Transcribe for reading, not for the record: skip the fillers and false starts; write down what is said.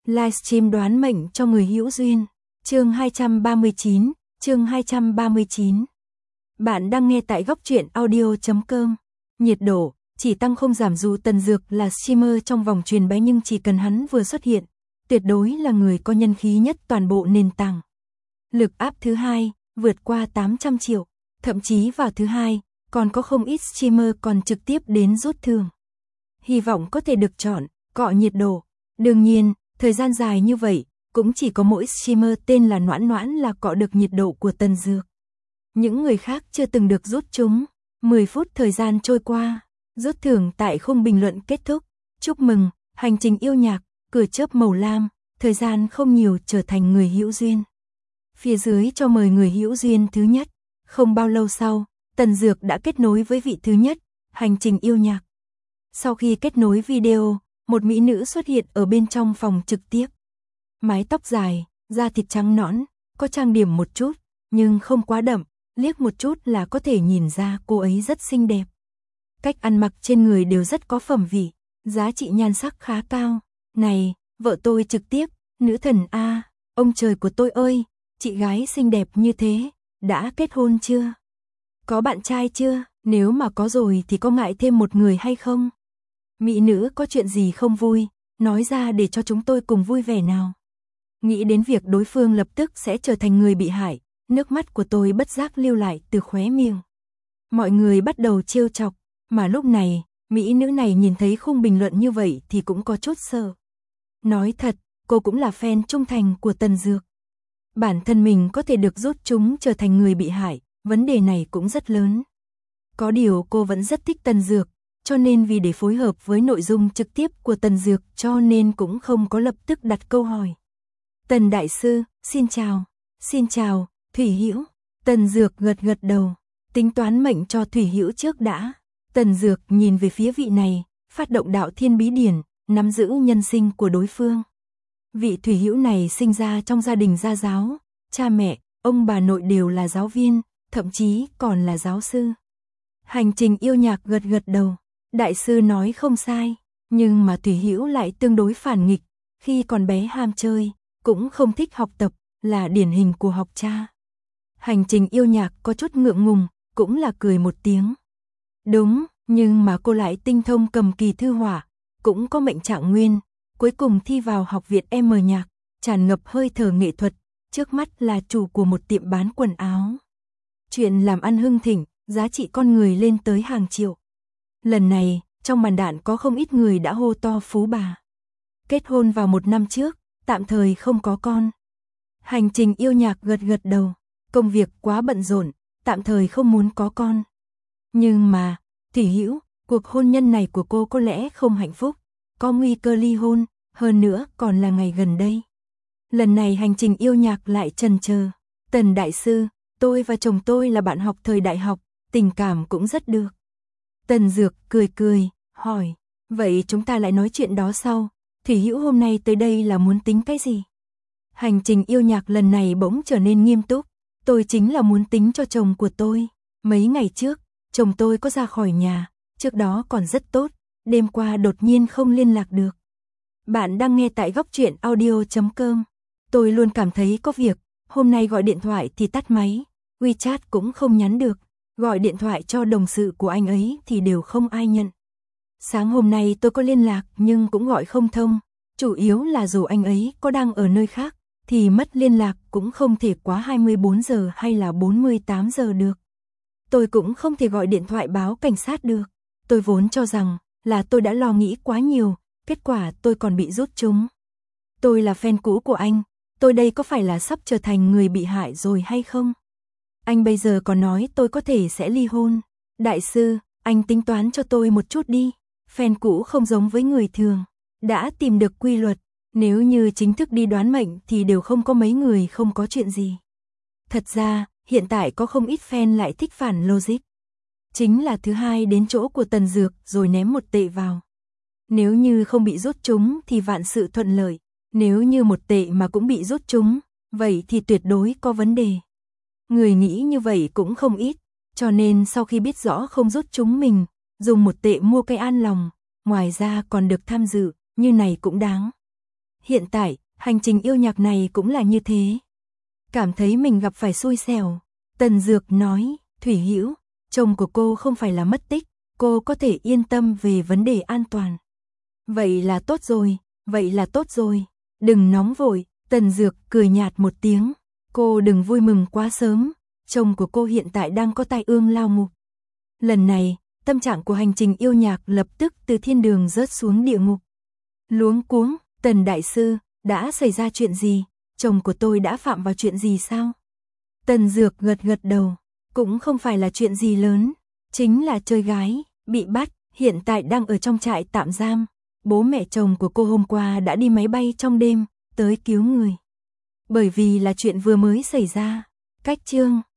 Livestream đoán mệnh cho người hữu duyên. Chương 239, chương 239. Bạn đang nghe tại góc truyện audio.com. Nhiệt độ chỉ tăng không giảm. Dù Tần Dược là streamer trong vòng truyền bá, nhưng chỉ cần hắn vừa xuất hiện, tuyệt đối là người có nhân khí nhất toàn bộ nền tảng. Lực áp thứ hai vượt qua 800 triệu, thậm chí vào thứ hai còn có không ít streamer còn trực tiếp đến rút thưởng. Hy vọng có thể được chọn, cọ nhiệt độ. Đương nhiên, thời gian dài như vậy, cũng chỉ có mỗi streamer tên là Noãn Noãn là cọ được nhiệt độ của Tần Dược. Những người khác chưa từng được rút chúng. 10 phút thời gian trôi qua, rút thưởng tại khung bình luận kết thúc. Chúc mừng, hành trình yêu nhạc, cửa chớp màu lam, thời gian không nhiều trở thành người hữu duyên. Phía dưới cho mời người hữu duyên thứ nhất. Không bao lâu sau, Tần Dược đã kết nối với vị thứ nhất, hành trình yêu nhạc. Sau khi kết nối video, một mỹ nữ xuất hiện ở bên trong phòng trực tiếp. Mái tóc dài, da thịt trắng nõn, có trang điểm một chút, nhưng không quá đậm, liếc một chút là có thể nhìn ra cô ấy rất xinh đẹp. Cách ăn mặc trên người đều rất có phẩm vị, giá trị nhan sắc khá cao. Này, vợ tôi trực tiếp, nữ thần A, ông trời của tôi ơi, chị gái xinh đẹp như thế, đã kết hôn chưa? Có bạn trai chưa? Nếu mà có rồi thì có ngại thêm một người hay không? Mỹ nữ có chuyện gì không vui, nói ra để cho chúng tôi cùng vui vẻ nào. Nghĩ đến việc đối phương lập tức sẽ trở thành người bị hại, nước mắt của tôi bất giác lưu lại từ khóe miệng. Mọi người bắt đầu trêu chọc, mà lúc này, mỹ nữ này nhìn thấy khung bình luận như vậy thì cũng có chút sợ. Nói thật, cô cũng là fan trung thành của Tần Dược. Bản thân mình có thể được rút chúng trở thành người bị hại, vấn đề này cũng rất lớn. Có điều cô vẫn rất thích Tần Dược, cho nên vì để phối hợp với nội dung trực tiếp của Tần Dược cho nên cũng không có lập tức đặt câu hỏi. Tần Đại Sư, xin chào. Xin chào, Thủy Hữu. Tần Dược gật gật đầu, tính toán mệnh cho Thủy Hữu trước đã. Tần Dược nhìn về phía vị này, phát động đạo thiên bí điển, nắm giữ nhân sinh của đối phương. Vị Thủy Hữu này sinh ra trong gia đình gia giáo, cha mẹ, ông bà nội đều là giáo viên, thậm chí còn là giáo sư. Hành trình yêu nhạc gật gật đầu, Đại sư nói không sai, nhưng mà Thủy Hữu lại tương đối phản nghịch, khi còn bé ham chơi, cũng không thích học tập, là điển hình của học cha. Hành trình yêu nhạc có chút ngượng ngùng, cũng là cười một tiếng. Đúng, nhưng mà cô lại tinh thông cầm kỳ thư họa, cũng có mệnh trạng nguyên, cuối cùng thi vào học viện M nhạc, tràn ngập hơi thở nghệ thuật, trước mắt là chủ của một tiệm bán quần áo. Chuyện làm ăn hưng thịnh, giá trị con người lên tới hàng triệu. Lần này, trong màn đạn có không ít người đã hô to phú bà. Kết hôn vào 1 năm trước, tạm thời không có con. Hành trình yêu nhạc gật gật đầu, công việc quá bận rộn, tạm thời không muốn có con. Nhưng mà, Thủy Hữu, cuộc hôn nhân này của cô có lẽ không hạnh phúc, có nguy cơ ly hôn, hơn nữa còn là ngày gần đây. Lần này hành trình yêu nhạc lại chần chờ. Tần Đại Sư, tôi và chồng tôi là bạn học thời đại học, tình cảm cũng rất được. Tần Dược cười cười, hỏi, vậy chúng ta lại nói chuyện đó sau. Thủy Hữu hôm nay tới đây là muốn tính cái gì? Hành trình yêu nhạc lần này bỗng trở nên nghiêm túc. Tôi chính là muốn tính cho chồng của tôi. Mấy ngày trước, chồng tôi có ra khỏi nhà, trước đó còn rất tốt, đêm qua đột nhiên không liên lạc được. Bạn đang nghe tại góc truyện audio.com. Tôi luôn cảm thấy có việc, hôm nay gọi điện thoại thì tắt máy, WeChat cũng không nhắn được, gọi điện thoại cho đồng sự của anh ấy thì đều không ai nhận. Sáng hôm nay tôi có liên lạc nhưng cũng gọi không thông, chủ yếu là dù anh ấy có đang ở nơi khác, thì mất liên lạc cũng không thể quá 24 giờ hay là 48 giờ được. Tôi cũng không thể gọi điện thoại báo cảnh sát được. Tôi vốn cho rằng là tôi đã lo nghĩ quá nhiều, kết quả tôi còn bị rút chúng. Tôi là fan cũ của anh, tôi đây có phải là sắp trở thành người bị hại rồi hay không? Anh bây giờ còn nói tôi có thể sẽ ly hôn. Đại sư, anh tính toán cho tôi một chút đi. Fan cũ không giống với người thường, đã tìm được quy luật, nếu như chính thức đi đoán mệnh thì đều không có mấy người không có chuyện gì. Thật ra, hiện tại có không ít fan lại thích phản logic. Chính là thứ hai đến chỗ của Tần Dược rồi ném 1 tệ vào. Nếu như không bị rút chúng thì vạn sự thuận lợi, nếu như 1 tệ mà cũng bị rút chúng, vậy thì tuyệt đối có vấn đề. Người nghĩ như vậy cũng không ít, cho nên sau khi biết rõ không rút chúng mình, dùng 1 tệ mua cái an lòng, ngoài ra còn được tham dự, như này cũng đáng. hiện tại, hành trình yêu nhạc này cũng là như thế. Cảm thấy mình gặp phải xui xẻo. Tần Dược nói, Thủy Hữu, chồng của cô không phải là mất tích, cô có thể yên tâm về vấn đề an toàn. Vậy là tốt rồi, vậy là tốt rồi. Đừng nóng vội, Tần Dược cười nhạt một tiếng. Cô đừng vui mừng quá sớm, chồng của cô hiện tại đang có tai ương lao ngục. Lần này, tâm trạng của hành trình yêu nhạc lập tức từ thiên đường rớt xuống địa ngục. Luống cuống, Tần đại sư, đã xảy ra chuyện gì? Chồng của tôi đã phạm vào chuyện gì sao? Tần Dược gật gật đầu, cũng không phải là chuyện gì lớn, chính là chơi gái, bị bắt, hiện tại đang ở trong trại tạm giam. Bố mẹ chồng của cô hôm qua đã đi máy bay trong đêm, tới cứu người. Bởi vì là chuyện vừa mới xảy ra, cách chương